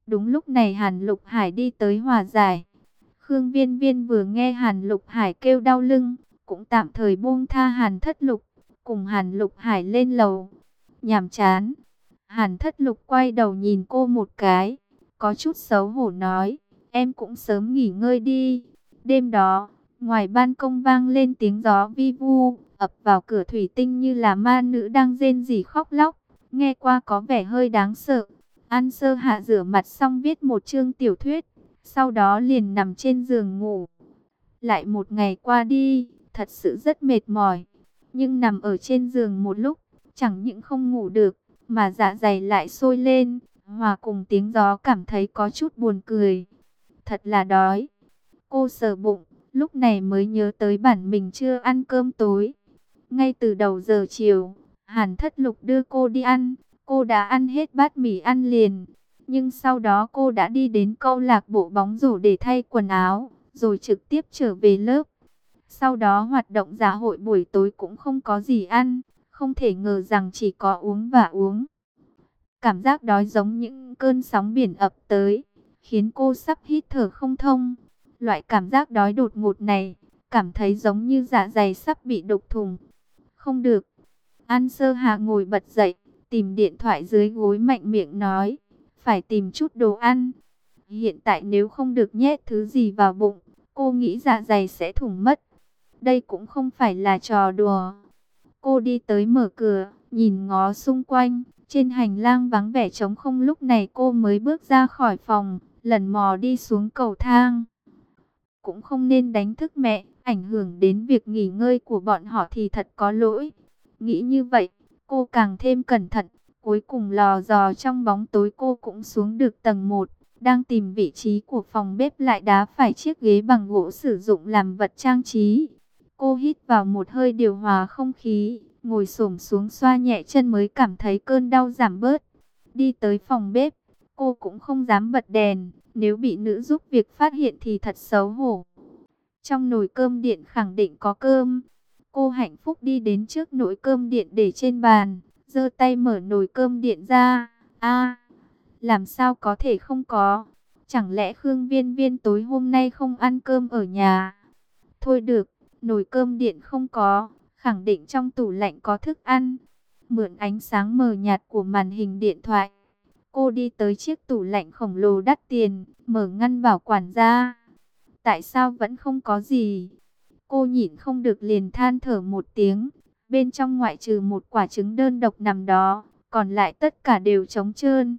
Đúng lúc này Hàn Lục Hải đi tới hòa giải. Khương Viên Viên vừa nghe Hàn Lục Hải kêu đau lưng, cũng tạm thời buông tha Hàn Thất Lục, cùng Hàn Lục Hải lên lầu. Nhàm chán. Hàn Thất Lục quay đầu nhìn cô một cái, có chút xấu hổ nói, em cũng sớm nghỉ ngơi đi. Đêm đó, ngoài ban công vang lên tiếng gió vi vu, ập vào cửa thủy tinh như là ma nữ đang rên rỉ khóc lóc, nghe qua có vẻ hơi đáng sợ. An Sơ Hạ rửa mặt xong viết một chương tiểu thuyết, sau đó liền nằm trên giường ngủ. Lại một ngày qua đi, thật sự rất mệt mỏi. Nhưng nằm ở trên giường một lúc, chẳng những không ngủ được, mà dạ dày lại sôi lên, hòa cùng tiếng gió cảm thấy có chút buồn cười. Thật là đói. Cô sờ bụng, lúc này mới nhớ tới bản mình chưa ăn cơm tối. Ngay từ đầu giờ chiều, Hàn Thất Lục đưa cô đi ăn, cô đã ăn hết bát mì ăn liền. Nhưng sau đó cô đã đi đến câu lạc bộ bóng rổ để thay quần áo, rồi trực tiếp trở về lớp. Sau đó hoạt động xã hội buổi tối cũng không có gì ăn, không thể ngờ rằng chỉ có uống và uống. Cảm giác đói giống những cơn sóng biển ập tới, khiến cô sắp hít thở không thông. Loại cảm giác đói đột ngột này, cảm thấy giống như dạ dày sắp bị đục thủng. Không được. An Sơ Hạ ngồi bật dậy, tìm điện thoại dưới gối mạnh miệng nói, phải tìm chút đồ ăn. Hiện tại nếu không được nhét thứ gì vào bụng, cô nghĩ dạ dày sẽ thủng mất. Đây cũng không phải là trò đùa. Cô đi tới mở cửa, nhìn ngó xung quanh, trên hành lang vắng vẻ trống không, lúc này cô mới bước ra khỏi phòng, lần mò đi xuống cầu thang. Cũng không nên đánh thức mẹ, ảnh hưởng đến việc nghỉ ngơi của bọn họ thì thật có lỗi. Nghĩ như vậy, cô càng thêm cẩn thận, cuối cùng lò dò trong bóng tối cô cũng xuống được tầng 1, đang tìm vị trí của phòng bếp lại đá phải chiếc ghế bằng gỗ sử dụng làm vật trang trí. Cô hít vào một hơi điều hòa không khí, ngồi xổm xuống xoa nhẹ chân mới cảm thấy cơn đau giảm bớt. Đi tới phòng bếp, cô cũng không dám bật đèn, nếu bị nữ giúp việc phát hiện thì thật xấu hổ. Trong nồi cơm điện khẳng định có cơm. Cô hạnh phúc đi đến trước nồi cơm điện để trên bàn, giơ tay mở nồi cơm điện ra. A, làm sao có thể không có? Chẳng lẽ Khương Viên Viên tối hôm nay không ăn cơm ở nhà? Thôi được, nồi cơm điện không có, khẳng định trong tủ lạnh có thức ăn. Mượn ánh sáng mờ nhạt của màn hình điện thoại, cô đi tới chiếc tủ lạnh khổng lồ đắt tiền, mở ngăn bảo quản ra. Tại sao vẫn không có gì? Cô nhịn không được liền than thở một tiếng. Bên trong ngoại trừ một quả trứng đơn độc nằm đó, còn lại tất cả đều trống trơn.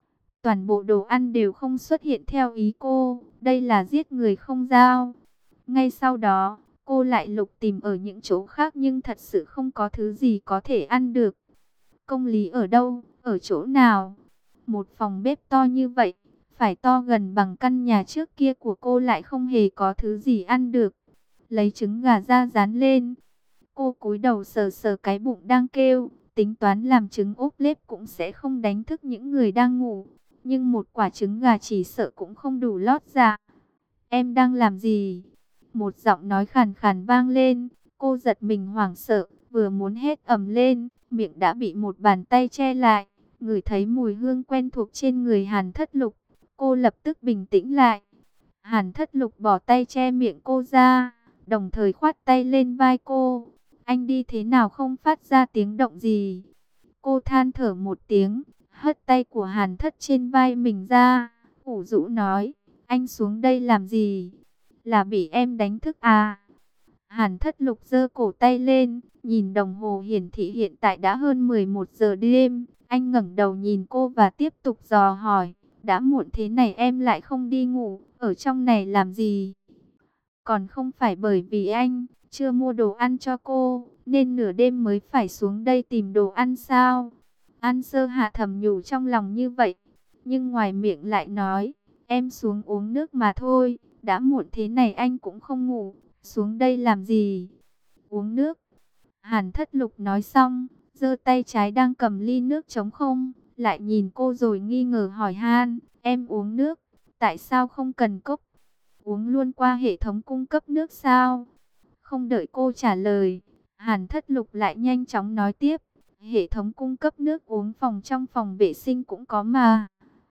Toàn bộ đồ ăn đều không xuất hiện theo ý cô. Đây là giết người không dao. Ngay sau đó, cô lại lục tìm ở những chỗ khác nhưng thật sự không có thứ gì có thể ăn được. Công lý ở đâu? Ở chỗ nào? Một phòng bếp to như vậy, phải to gần bằng căn nhà trước kia của cô lại không hề có thứ gì ăn được. Lấy trứng gà ra rán lên. Cô cúi đầu sờ sờ cái bụng đang kêu, tính toán làm trứng ốp lết cũng sẽ không đánh thức những người đang ngủ. Nhưng một quả trứng gà chỉ sợ cũng không đủ lót dạ. Em đang làm gì? Một giọng nói khàn khàn vang lên. Cô giật mình hoảng sợ, vừa muốn hét ầm lên, miệng đã bị một bàn tay che lại. Ngửi thấy mùi hương quen thuộc trên người Hàn Thất Lục, cô lập tức bình tĩnh lại. Hàn Thất Lục bỏ tay che miệng cô ra, đồng thời khoát tay lên vai cô. Anh đi thế nào không phát ra tiếng động gì? Cô than thở một tiếng, hất tay của Hàn Thất trên vai mình ra, ủ rũ nói, anh xuống đây làm gì? Là bị em đánh thức à? Hàn Thất Lục giơ cổ tay lên, nhìn đồng hồ hiển thị hiện tại đã hơn 11 giờ đêm. Anh ngẩng đầu nhìn cô và tiếp tục dò hỏi, đã muộn thế này em lại không đi ngủ, ở trong này làm gì? Còn không phải bởi vì anh chưa mua đồ ăn cho cô, nên nửa đêm mới phải xuống đây tìm đồ ăn sao? An Sơ Hạ thầm nhủ trong lòng như vậy, nhưng ngoài miệng lại nói, em xuống uống nước mà thôi, đã muộn thế này anh cũng không ngủ, xuống đây làm gì? Uống nước. Hàn Thất Lục nói xong, giơ tay trái đang cầm ly nước trống không, lại nhìn cô rồi nghi ngờ hỏi han, em uống nước, tại sao không cần cốc? Uống luôn qua hệ thống cung cấp nước sao? Không đợi cô trả lời, Hàn Thất Lục lại nhanh chóng nói tiếp, hệ thống cung cấp nước uống phòng trong phòng vệ sinh cũng có mà.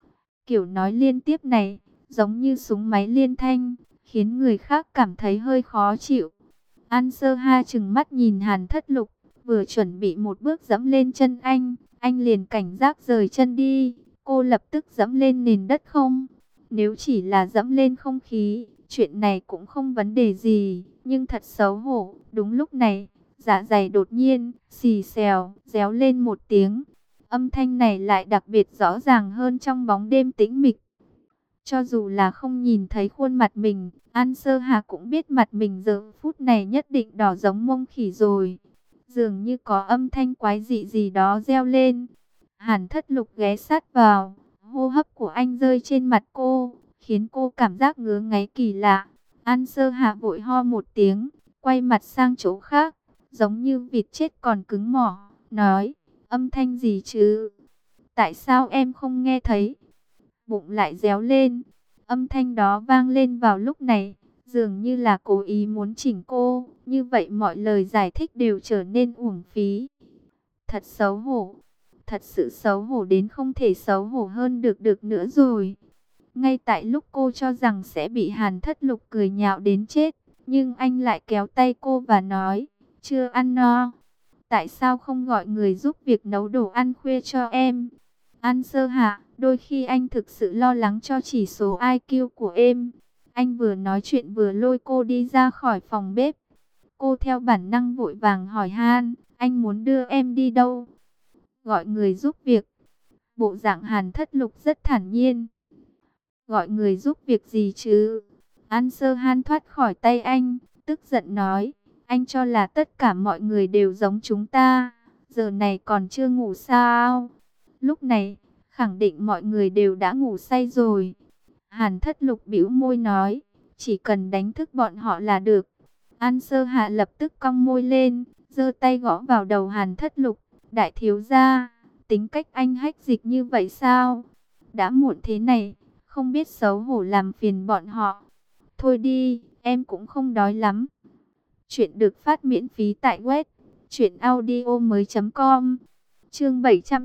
Kiểu nói liên tiếp này, giống như súng máy liên thanh, khiến người khác cảm thấy hơi khó chịu. An Sơ Ha trừng mắt nhìn Hàn Thất Lục, vừa chuẩn bị một bước dẫm lên chân anh liền cảnh giác rời chân đi. Cô lập tức dẫm lên nền đất không? Nếu chỉ là dẫm lên không khí, chuyện này cũng không vấn đề gì, nhưng thật xấu hổ. Đúng lúc này, dạ dày đột nhiên xì xèo, réo lên một tiếng. Âm thanh này lại đặc biệt rõ ràng hơn trong bóng đêm tĩnh mịch. Cho dù là không nhìn thấy khuôn mặt mình, An Sơ Hà cũng biết mặt mình giờ phút này nhất định đỏ giống mông khỉ rồi. Dường như có âm thanh quái dị gì đó reo lên. Hàn Thất Lục ghé sát vào, hô hấp của anh rơi trên mặt cô, khiến cô cảm giác ngứa ngáy kỳ lạ. An Sơ Hà vội ho một tiếng, quay mặt sang chỗ khác, giống như vịt chết còn cứng mỏ, nói, âm thanh gì chứ? Tại sao em không nghe thấy? Bụng lại réo lên. Âm thanh đó vang lên vào lúc này, dường như là cố ý muốn chỉnh cô, như vậy mọi lời giải thích đều trở nên uổng phí. Thật xấu hổ, thật sự xấu hổ đến không thể xấu hổ hơn được nữa rồi. Ngay tại lúc cô cho rằng sẽ bị Hàn Thất Lục cười nhạo đến chết, nhưng anh lại kéo tay cô và nói, chưa ăn no. Tại sao không gọi người giúp việc nấu đồ ăn khuya cho em? An Sơ Hạ, đôi khi anh thực sự lo lắng cho chỉ số IQ của em. Anh vừa nói chuyện vừa lôi cô đi ra khỏi phòng bếp. Cô theo bản năng vội vàng hỏi han, anh muốn đưa em đi đâu? Gọi người giúp việc. Bộ dạng Hàn Thất Lục rất thản nhiên. Gọi người giúp việc gì chứ? An Sơ Han thoát khỏi tay anh, tức giận nói, anh cho là tất cả mọi người đều giống chúng ta, giờ này còn chưa ngủ sao? Lúc này, khẳng định mọi người đều đã ngủ say rồi. Hàn Thất Lục bĩu môi nói, chỉ cần đánh thức bọn họ là được. An Sơ Hạ lập tức cong môi lên, giơ tay gõ vào đầu Hàn Thất Lục, đại thiếu gia, tính cách anh hách dịch như vậy sao? Đã muộn thế này, không biết xấu hổ làm phiền bọn họ. Thôi đi, em cũng không đói lắm. Chuyện được phát miễn phí tại web truyệnaudiomoi.com. Chương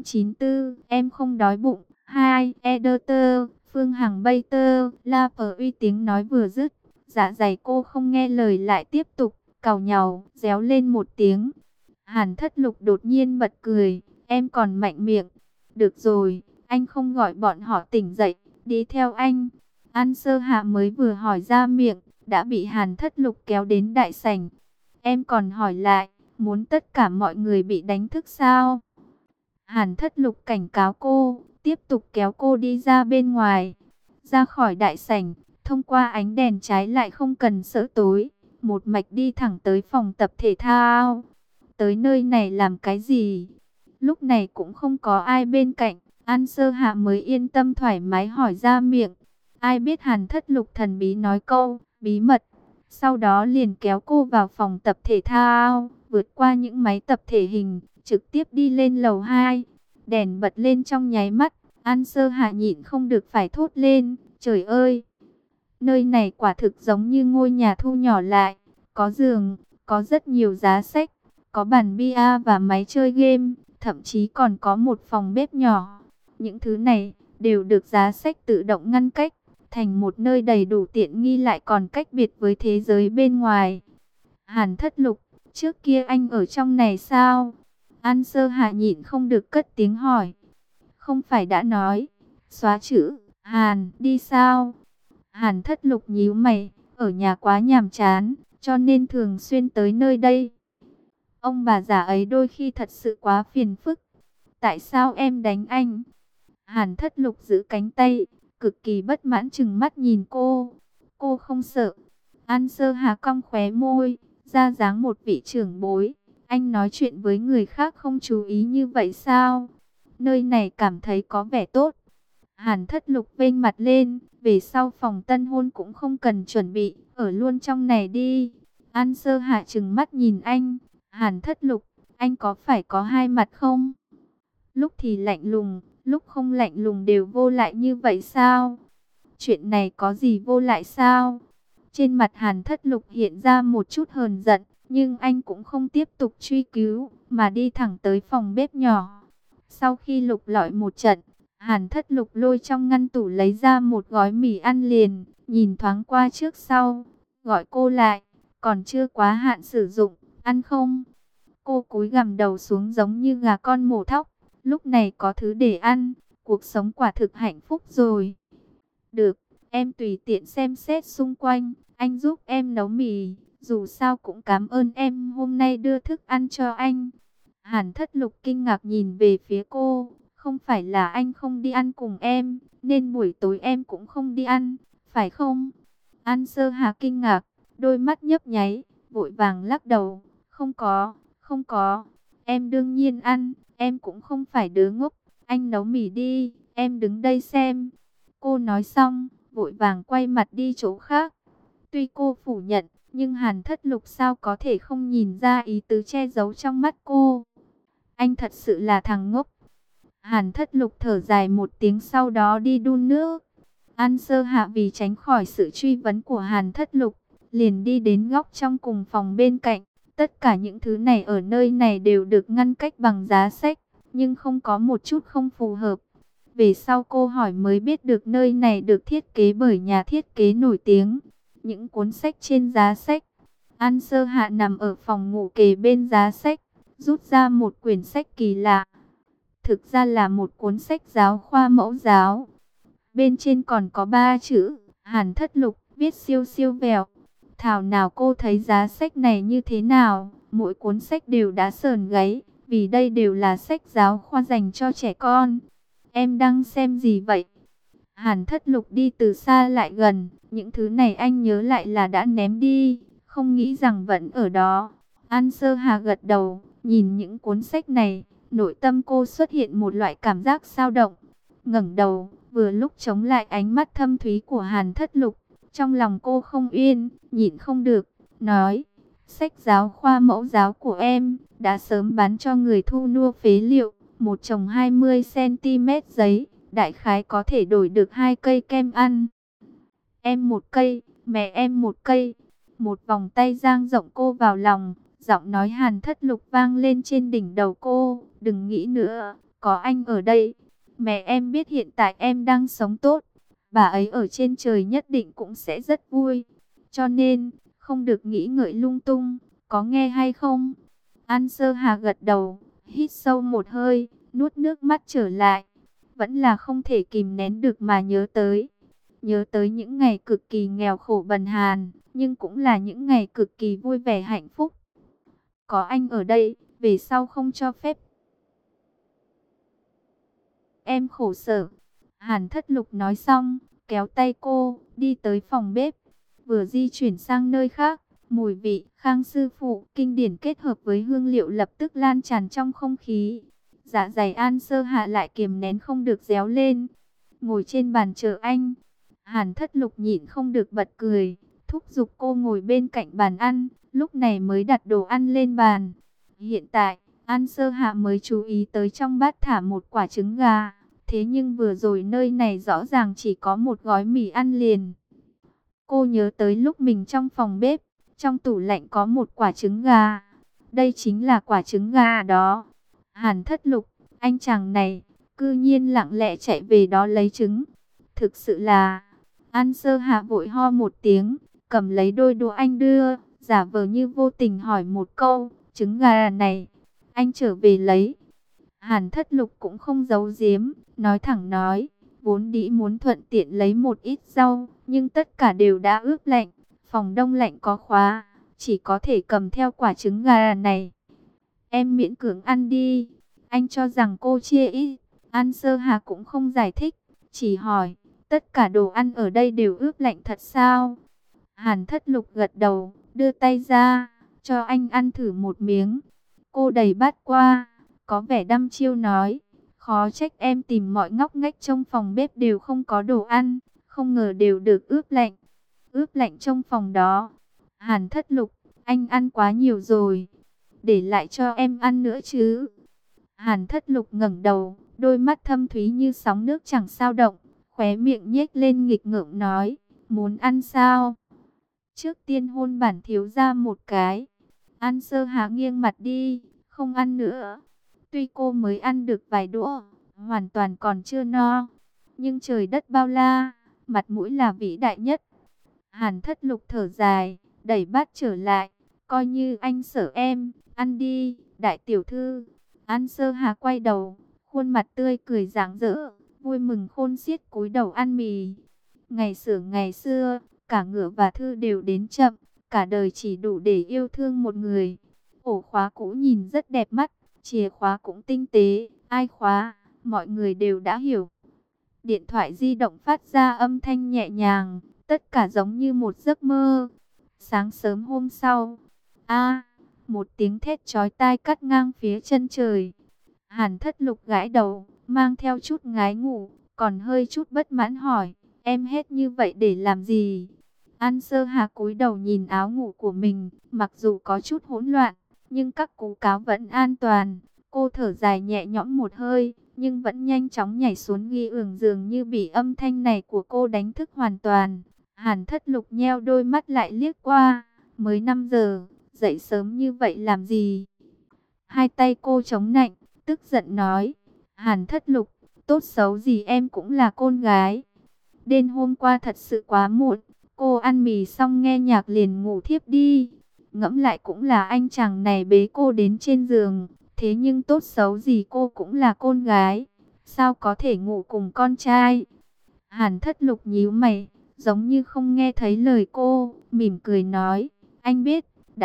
794, em không đói bụng. 2. Editor, Phương Hằng Bater, La Phở Uy tiếng nói vừa dứt, dạ dày cô không nghe lời lại tiếp tục càu nhàu, réo lên một tiếng. Hàn Thất Lục đột nhiên bật cười, em còn mạnh miệng. Được rồi, anh không gọi bọn họ tỉnh dậy, đi theo anh. An Sơ Hạ mới vừa hỏi ra miệng, đã bị Hàn Thất Lục kéo đến đại sảnh. Em còn hỏi lại, muốn tất cả mọi người bị đánh thức sao? Hàn Thất Lục cảnh cáo cô, tiếp tục kéo cô đi ra bên ngoài. Ra khỏi đại sảnh, thông qua ánh đèn trái lại không cần sợ tối, một mạch đi thẳng tới phòng tập thể thao. Tới nơi này làm cái gì? Lúc này cũng không có ai bên cạnh, An Sơ Hạ mới yên tâm thoải mái hỏi ra miệng. Ai biết Hàn Thất Lục thần bí nói câu, bí mật. Sau đó liền kéo cô vào phòng tập thể thao, vượt qua những máy tập thể hình, trực tiếp đi lên lầu 2. Đèn bật lên trong nháy mắt, An Sơ Hạ nhịn không được phải thốt lên, trời ơi! Nơi này quả thực giống như ngôi nhà thu nhỏ lại, có giường, có rất nhiều giá sách, có bàn bia và máy chơi game, thậm chí còn có một phòng bếp nhỏ. Những thứ này đều được giá sách tự động ngăn cách, thành một nơi đầy đủ tiện nghi lại còn cách biệt với thế giới bên ngoài. Hàn Thất Lục, trước kia anh ở trong này sao? An Sơ Hạ nhịn không được cất tiếng hỏi. Không phải đã nói, xóa chữ, Hàn, đi sao? Hàn Thất Lục nhíu mày, ở nhà quá nhàm chán, cho nên thường xuyên tới nơi đây. Ông bà già ấy đôi khi thật sự quá phiền phức. Tại sao em đánh anh? Hàn Thất Lục giữ cánh tay, cực kỳ bất mãn chừng mắt nhìn cô. Cô không sợ. An Sơ Hà cong khóe môi, ra dáng một vị trưởng bối. Anh nói chuyện với người khác không chú ý như vậy sao? Nơi này cảm thấy có vẻ tốt. Hàn Thất Lục vênh mặt lên, về sau phòng tân hôn cũng không cần chuẩn bị, ở luôn trong này đi. An Sơ Hạ trừng mắt nhìn anh, Hàn Thất Lục, anh có phải có hai mặt không? Lúc thì lạnh lùng, lúc không lạnh lùng đều vô lại như vậy sao? Chuyện này có gì vô lại sao? Trên mặt Hàn Thất Lục hiện ra một chút hờn giận, nhưng anh cũng không tiếp tục truy cứu, mà đi thẳng tới phòng bếp nhỏ. Sau khi lục lọi một trận, Hàn Thất Lục lôi trong ngăn tủ lấy ra một gói mì ăn liền, nhìn thoáng qua trước sau, gọi cô lại, còn chưa quá hạn sử dụng, ăn không? Cô cúi gằm đầu xuống giống như gà con mổ thóc, lúc này có thứ để ăn, cuộc sống quả thực hạnh phúc rồi. Được, em tùy tiện xem xét xung quanh, anh giúp em nấu mì, dù sao cũng cảm ơn em hôm nay đưa thức ăn cho anh. Hàn Thất Lục kinh ngạc nhìn về phía cô, không phải là anh không đi ăn cùng em, nên buổi tối em cũng không đi ăn, phải không? An Sơ Hà kinh ngạc, đôi mắt nhấp nháy, vội vàng lắc đầu, không có, không có, em đương nhiên ăn, em cũng không phải đứa ngốc, anh nấu mì đi, em đứng đây xem. Cô nói xong, vội vàng quay mặt đi chỗ khác. Tuy cô phủ nhận, nhưng Hàn Thất Lục sao có thể không nhìn ra ý tứ che giấu trong mắt cô. Anh thật sự là thằng ngốc. Hàn Thất Lục thở dài một tiếng sau đó đi đun nước. An Sơ Hạ vì tránh khỏi sự truy vấn của Hàn Thất Lục, liền đi đến góc trong cùng phòng bên cạnh. Tất cả những thứ này ở nơi này đều được ngăn cách bằng giá sách, nhưng không có một chút không phù hợp. Về sau cô hỏi mới biết được nơi này được thiết kế bởi nhà thiết kế nổi tiếng. Những cuốn sách trên giá sách. An Sơ Hạ nằm ở phòng ngủ kề bên giá sách, rút ra một quyển sách kỳ lạ. Thực ra là một cuốn sách giáo khoa mẫu giáo. Bên trên còn có 3 chữ, Hàn Thất Lục, viết siêu siêu vẹo. Thảo nào cô thấy giá sách này như thế nào, mỗi cuốn sách đều đã sờn gáy, vì đây đều là sách giáo khoa dành cho trẻ con. Em đang xem gì vậy? Hàn Thất Lục đi từ xa lại gần, những thứ này anh nhớ lại là đã ném đi, không nghĩ rằng vẫn ở đó. An Sơ Hà gật đầu, nhìn những cuốn sách này, nội tâm cô xuất hiện một loại cảm giác dao động. Ngẩng đầu, vừa lúc chống lại ánh mắt thâm thúy của Hàn Thất Lục, trong lòng cô không yên, nhịn không được, nói: sách giáo khoa mẫu giáo của em đã sớm bán cho người thu mua phế liệu, một chồng 20 cm giấy, đại khái có thể đổi được 2 cây kem ăn. Em một cây, mẹ em một cây. Một vòng tay dang rộng cô vào lòng, giọng nói Hàn Thất Lục vang lên trên đỉnh đầu cô, đừng nghĩ nữa, có anh ở đây. Mẹ em biết hiện tại em đang sống tốt, bà ấy ở trên trời nhất định cũng sẽ rất vui. Cho nên, không được nghĩ ngợi lung tung, có nghe hay không? An Sơ Hà gật đầu, hít sâu một hơi, nuốt nước mắt trở lại. Vẫn là không thể kìm nén được mà nhớ tới. Nhớ tới những ngày cực kỳ nghèo khổ bần hàn, nhưng cũng là những ngày cực kỳ vui vẻ hạnh phúc. Có anh ở đây, về sau không cho phép em khổ sở. Hàn Thất Lục nói xong, kéo tay cô, đi tới phòng bếp. Vừa di chuyển sang nơi khác, mùi vị Khang sư phụ kinh điển kết hợp với hương liệu lập tức lan tràn trong không khí. Dạ dày An Sơ Hạ lại kiềm nén không được réo lên. Ngồi trên bàn chờ anh, Hàn Thất Lục nhịn không được bật cười, thúc giục cô ngồi bên cạnh bàn ăn, lúc này mới đặt đồ ăn lên bàn. Hiện tại, An Sơ Hạ mới chú ý tới trong bát thả một quả trứng gà, thế nhưng vừa rồi nơi này rõ ràng chỉ có một gói mì ăn liền. Cô nhớ tới lúc mình trong phòng bếp, trong tủ lạnh có một quả trứng gà. Đây chính là quả trứng gà đó. Hàn Thất Lục, anh chàng này, cư nhiên lặng lẽ chạy về đó lấy trứng. Thực sự là... An Sơ Hạ vội ho một tiếng, cầm lấy đôi đũa anh đưa, giả vờ như vô tình hỏi một câu, trứng gà này, anh trở về lấy. Hàn Thất Lục cũng không giấu giếm, nói thẳng nói, vốn dĩ muốn thuận tiện lấy một ít rau, nhưng tất cả đều đã ướp lạnh, phòng đông lạnh có khóa, chỉ có thể cầm theo quả trứng gà này. Em miễn cưỡng ăn đi, anh cho rằng cô chia ít. An Sơ Hà cũng không giải thích, chỉ hỏi, tất cả đồ ăn ở đây đều ướp lạnh thật sao? Hàn Thất Lục gật đầu, đưa tay ra, cho anh ăn thử một miếng. Cô đẩy bát qua, có vẻ đăm chiêu nói, khó trách em tìm mọi ngóc ngách trong phòng bếp đều không có đồ ăn, không ngờ đều được ướp lạnh. Ướp lạnh trong phòng đó. Hàn Thất Lục, anh ăn quá nhiều rồi, để lại cho em ăn nữa chứ. Hàn Thất Lục ngẩng đầu, đôi mắt thâm thúy như sóng nước chẳng sao động, khóe miệng nhếch lên nghịch ngợm nói, muốn ăn sao? Trước tiên hôn bản thiếu gia một cái. An Sơ Hà nghiêng mặt đi, không ăn nữa. Tuy cô mới ăn được vài đũa, hoàn toàn còn chưa no. Nhưng trời đất bao la, mặt mũi là vĩ đại nhất. Hàn Thất Lục thở dài, đẩy bát trở lại, coi như anh sợ em, ăn đi, đại tiểu thư. An Sơ Hà quay đầu, khuôn mặt tươi cười rạng rỡ, vui mừng khôn xiết cúi đầu ăn mì. Ngày xưa, cả Ngựa và Thư đều đến chậm, cả đời chỉ đủ để yêu thương một người. Ổ khóa cũ nhìn rất đẹp mắt, chìa khóa cũng tinh tế, ai khóa, mọi người đều đã hiểu. Điện thoại di động phát ra âm thanh nhẹ nhàng, tất cả giống như một giấc mơ. Sáng sớm hôm sau, một tiếng thét chói tai cắt ngang phía chân trời. Hàn Thất Lục gãi đầu, mang theo chút ngái ngủ, còn hơi chút bất mãn hỏi, em hét như vậy để làm gì? An Sơ Hà cúi đầu nhìn áo ngủ của mình, mặc dù có chút hỗn loạn, nhưng các cú cáo vẫn an toàn. Cô thở dài nhẹ nhõm một hơi, nhưng vẫn nhanh chóng nhảy xuống ghi ưởng, dường như bị âm thanh này của cô đánh thức hoàn toàn. Hàn Thất Lục nheo đôi mắt lại liếc qua, mới 5 giờ, dậy sớm như vậy làm gì? Hai tay cô chống nạnh, tức giận nói, Hàn Thất Lục, tốt xấu gì em cũng là con gái. Đêm hôm qua thật sự quá muộn, cô ăn mì xong nghe nhạc liền ngủ thiếp đi. Ngẫm lại cũng là anh chàng này bế cô đến trên giường, thế nhưng tốt xấu gì cô cũng là con gái, sao có thể ngủ cùng con trai? Hàn Thất Lục nhíu mày, giống như không nghe thấy lời cô, mỉm cười nói, anh biết,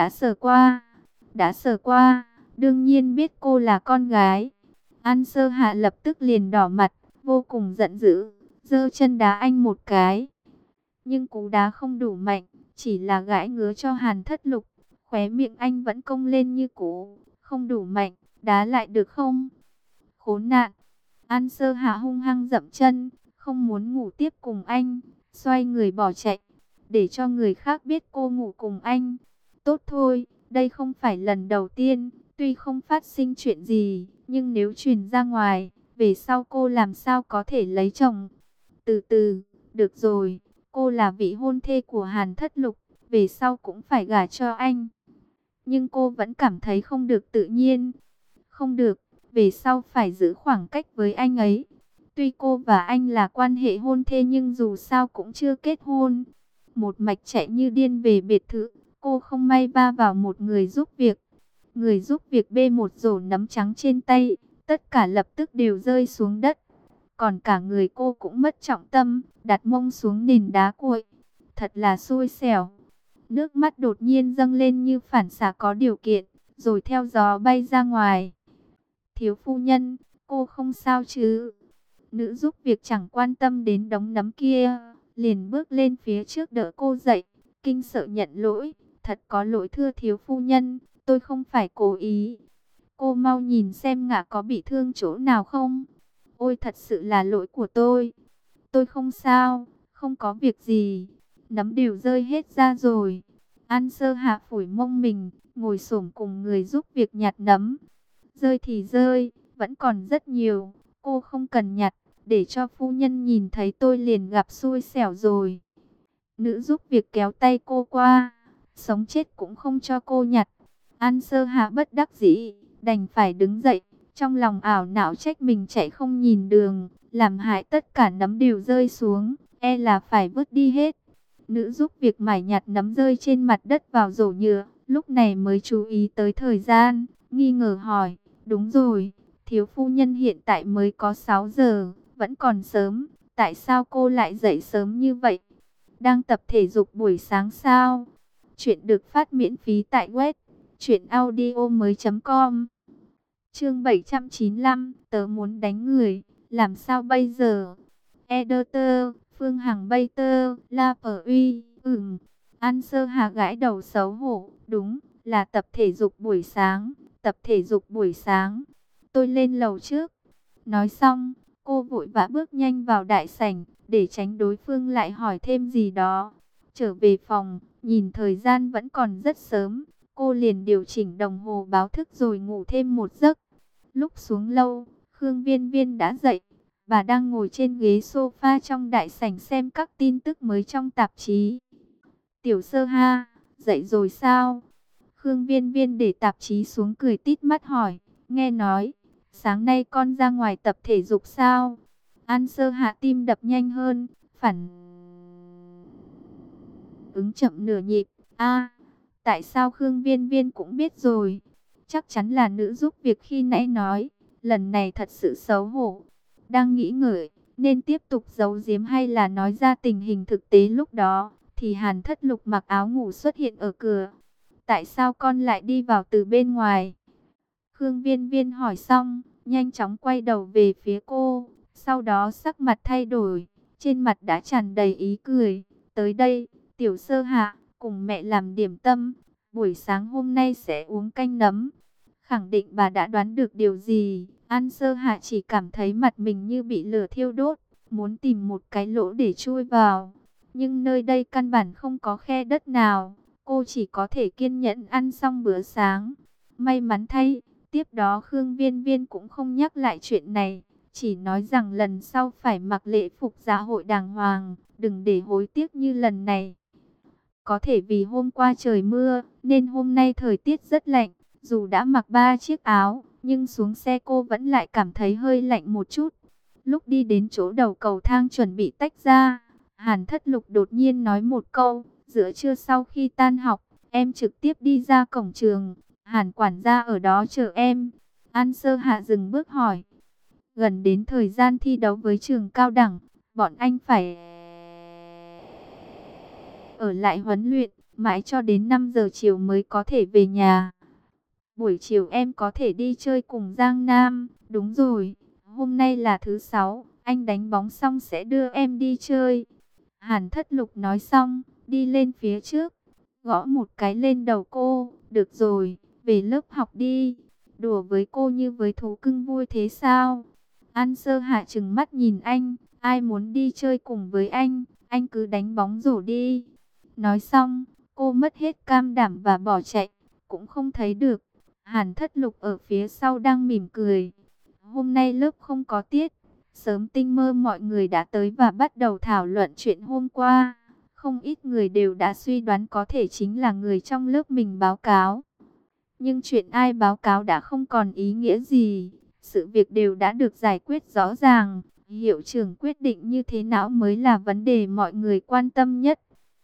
đã sờ qua, đương nhiên biết cô là con gái. An Sơ Hạ lập tức liền đỏ mặt, vô cùng giận dữ, giơ chân đá anh một cái. Nhưng cú đá không đủ mạnh, chỉ là gãi ngứa cho Hàn Thất Lục, khóe miệng anh vẫn cong lên như cũ, không đủ mạnh, đá lại được không? Khốn nạn! An Sơ Hạ hung hăng dậm chân, không muốn ngủ tiếp cùng anh, xoay người bỏ chạy, để cho người khác biết cô ngủ cùng anh. Tốt thôi, đây không phải lần đầu tiên, tuy không phát sinh chuyện gì, nhưng nếu truyền ra ngoài, về sau cô làm sao có thể lấy chồng? Từ từ, được rồi, cô là vị hôn thê của Hàn Thất Lục, về sau cũng phải gả cho anh. Nhưng cô vẫn cảm thấy không được tự nhiên. Không được, về sau phải giữ khoảng cách với anh ấy. Tuy cô và anh là quan hệ hôn thê nhưng dù sao cũng chưa kết hôn. Một mạch chạy như điên về biệt thự, cô không may va vào một người giúp việc. Người giúp việc bê một rổ nấm trắng trên tay, tất cả lập tức đều rơi xuống đất. Còn cả người cô cũng mất trọng tâm, đặt mông xuống nền đá cuội. Thật là xui xẻo. Nước mắt đột nhiên dâng lên như phản xạ có điều kiện, rồi theo gió bay ra ngoài. Thiếu phu nhân, cô không sao chứ? Nữ giúp việc chẳng quan tâm đến đống nấm kia, liền bước lên phía trước đỡ cô dậy, kinh sợ nhận lỗi. Thật có lỗi thưa thiếu phu nhân, tôi không phải cố ý. Cô mau nhìn xem ngả có bị thương chỗ nào không? Ôi thật sự là lỗi của tôi. Tôi không sao, không có việc gì. Nấm đều rơi hết ra rồi. An Sơ Hạ phủi mông mình, ngồi xổm cùng người giúp việc nhặt nấm. Rơi thì rơi, vẫn còn rất nhiều. Cô không cần nhặt, để cho phu nhân nhìn thấy tôi liền gặp xui xẻo rồi. Nữ giúp việc kéo tay cô qua, sống chết cũng không cho cô nhặt. An Sơ Hạ bất đắc dĩ, đành phải đứng dậy, trong lòng ảo não trách mình chạy không nhìn đường, làm hại tất cả nấm đều rơi xuống, e là phải vứt đi hết. Nữ giúp việc mải nhặt nấm rơi trên mặt đất vào rổ nhựa, lúc này mới chú ý tới thời gian, nghi ngờ hỏi, đúng rồi, thiếu phu nhân hiện tại mới có 6 giờ, vẫn còn sớm, tại sao cô lại dậy sớm như vậy? Đang tập thể dục buổi sáng sao? Chuyện được phát miễn phí tại web truyệnaudiomoi.com. Chương 795, tớ muốn đánh người, làm sao bây giờ? Editor, Phương Hằng Bay Tơ, La Phở Uy, An Sơ Hà gãi đầu xấu hổ, đúng, là tập thể dục buổi sáng, tập thể dục buổi sáng. Tôi lên lầu trước. Nói xong, cô vội vã bước nhanh vào đại sảnh, để tránh đối phương lại hỏi thêm gì đó. Trở về phòng, nhìn thời gian vẫn còn rất sớm, cô liền điều chỉnh đồng hồ báo thức rồi ngủ thêm một giấc. Lúc xuống lâu, Khương Viên Viên đã dậy. Bà đang ngồi trên ghế sofa trong đại sảnh xem các tin tức mới trong tạp chí. Tiểu Sơ Ha, dậy rồi sao? Khương Viên Viên để tạp chí xuống cười tít mắt hỏi. Nghe nói, sáng nay con ra ngoài tập thể dục sao? An Sơ Hạ tim đập nhanh hơn, phản ứng chậm nửa nhịp. A, tại sao Khương Viên Viên cũng biết rồi? Chắc chắn là nữ giúp việc khi nãy nói, lần này thật sự xấu hổ. Đang nghĩ ngợi, nên tiếp tục giấu giếm hay là nói ra tình hình thực tế lúc đó, thì Hàn Thất Lục mặc áo ngủ xuất hiện ở cửa. Tại sao con lại đi vào từ bên ngoài? Khương Viên Viên hỏi xong, nhanh chóng quay đầu về phía cô, sau đó sắc mặt thay đổi, trên mặt đã tràn đầy ý cười. Tới đây, Tiểu Sơ Hạ, cùng mẹ làm điểm tâm, buổi sáng hôm nay sẽ uống canh nấm. Khẳng định bà đã đoán được điều gì, An Sơ Hạ chỉ cảm thấy mặt mình như bị lửa thiêu đốt, muốn tìm một cái lỗ để chui vào. Nhưng nơi đây căn bản không có khe đất nào, cô chỉ có thể kiên nhẫn ăn xong bữa sáng. May mắn thay, tiếp đó Khương Viên Viên cũng không nhắc lại chuyện này, chỉ nói rằng lần sau phải mặc lễ phục dạ hội đàng hoàng, đừng để hối tiếc như lần này. Có thể vì hôm qua trời mưa, nên hôm nay thời tiết rất lạnh, dù đã mặc 3 chiếc áo, nhưng xuống xe cô vẫn lại cảm thấy hơi lạnh một chút. Lúc đi đến chỗ đầu cầu thang chuẩn bị tách ra, Hàn Thất Lục đột nhiên nói một câu, giữa trưa sau khi tan học, em trực tiếp đi ra cổng trường, Hàn quản gia ở đó chờ em. An Sơ Hạ dừng bước hỏi, gần đến thời gian thi đấu với trường cao đẳng, bọn anh phải ở lại huấn luyện, mãi cho đến 5 giờ chiều mới có thể về nhà. Buổi chiều em có thể đi chơi cùng Giang Nam, đúng rồi, hôm nay là thứ 6, anh đánh bóng xong sẽ đưa em đi chơi. Hàn Thất Lục nói xong, đi lên phía trước, gõ một cái lên đầu cô, được rồi, về lớp học đi. Đùa với cô như với thú cưng vui thế sao? An Sơ Hạ trừng mắt nhìn anh, ai muốn đi chơi cùng với anh cứ đánh bóng rổ đi. Nói xong, cô mất hết cam đảm và bỏ chạy, cũng không thấy được. Hàn Thất Lục ở phía sau đang mỉm cười. Hôm nay lớp không có tiết, sớm tinh mơ mọi người đã tới và bắt đầu thảo luận chuyện hôm qua. Không ít người đều đã suy đoán có thể chính là người trong lớp mình báo cáo. Nhưng chuyện ai báo cáo đã không còn ý nghĩa gì. Sự việc đều đã được giải quyết rõ ràng. Hiệu trưởng quyết định như thế nào mới là vấn đề mọi người quan tâm nhất.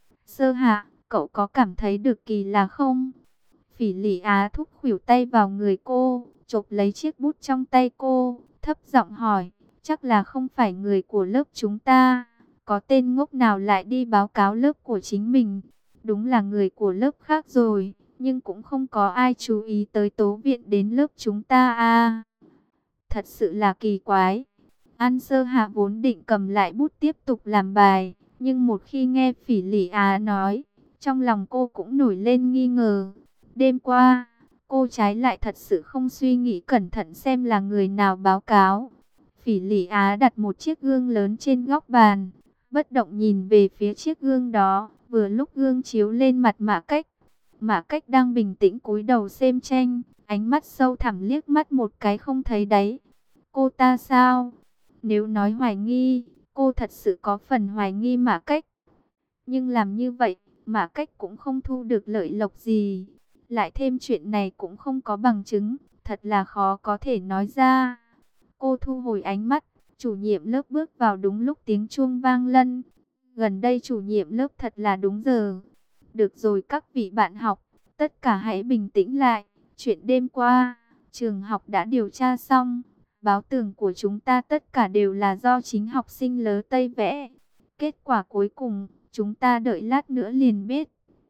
Sơ Hạ, cậu có cảm thấy được kỳ lạ không? Phỉ Lị Á thúc khuỷu tay vào người cô, chộp lấy chiếc bút trong tay cô, thấp giọng hỏi, chắc là không phải người của lớp chúng ta. Có tên ngốc nào lại đi báo cáo lớp của chính mình? Đúng là người của lớp khác rồi, nhưng cũng không có ai chú ý tới tố viện đến lớp chúng ta à. Thật sự là kỳ quái. An Sơ Hạ vốn định cầm lại bút tiếp tục làm bài, nhưng một khi nghe Phỉ Lị Á nói, trong lòng cô cũng nổi lên nghi ngờ. Đêm qua, cô trái lại thật sự không suy nghĩ cẩn thận xem là người nào báo cáo. Phỉ Lị Á đặt một chiếc gương lớn trên góc bàn, bất động nhìn về phía chiếc gương đó, vừa lúc gương chiếu lên mặt Mã Cách. Mã Cách đang bình tĩnh cúi đầu xem tranh, ánh mắt sâu thẳm liếc mắt một cái không thấy đáy. Cô ta sao? Nếu nói hoài nghi, cô thật sự có phần hoài nghi Mã Cách. Nhưng làm như vậy, Mã Cách cũng không thu được lợi lộc gì. Lại thêm chuyện này cũng không có bằng chứng, thật là khó có thể nói ra. Cô thu hồi ánh mắt, chủ nhiệm lớp bước vào đúng lúc tiếng chuông vang lên. Gần đây chủ nhiệm lớp thật là đúng giờ. Được rồi các vị bạn học, tất cả hãy bình tĩnh lại. Chuyện đêm qua, trường học đã điều tra xong. Báo tường của chúng ta tất cả đều là do chính học sinh lớ Tây vẽ. Kết quả cuối cùng, chúng ta đợi lát nữa liền biết.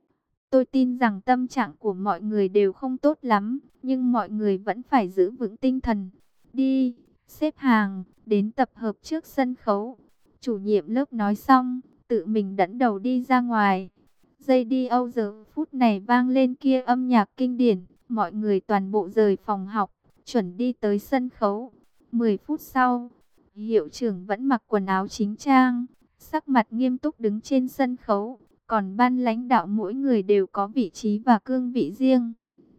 Tôi tin rằng tâm trạng của mọi người đều không tốt lắm, nhưng mọi người vẫn phải giữ vững tinh thần. Đi, xếp hàng, đến tập hợp trước sân khấu. Chủ nhiệm lớp nói xong, tự mình dẫn đầu đi ra ngoài. Giây đi âu giờ phút này vang lên kia âm nhạc kinh điển, mọi người toàn bộ rời phòng học, chuẩn đi tới sân khấu. 10 phút sau, hiệu trưởng vẫn mặc quần áo chính trang, sắc mặt nghiêm túc đứng trên sân khấu. Còn ban lãnh đạo mỗi người đều có vị trí và cương vị riêng.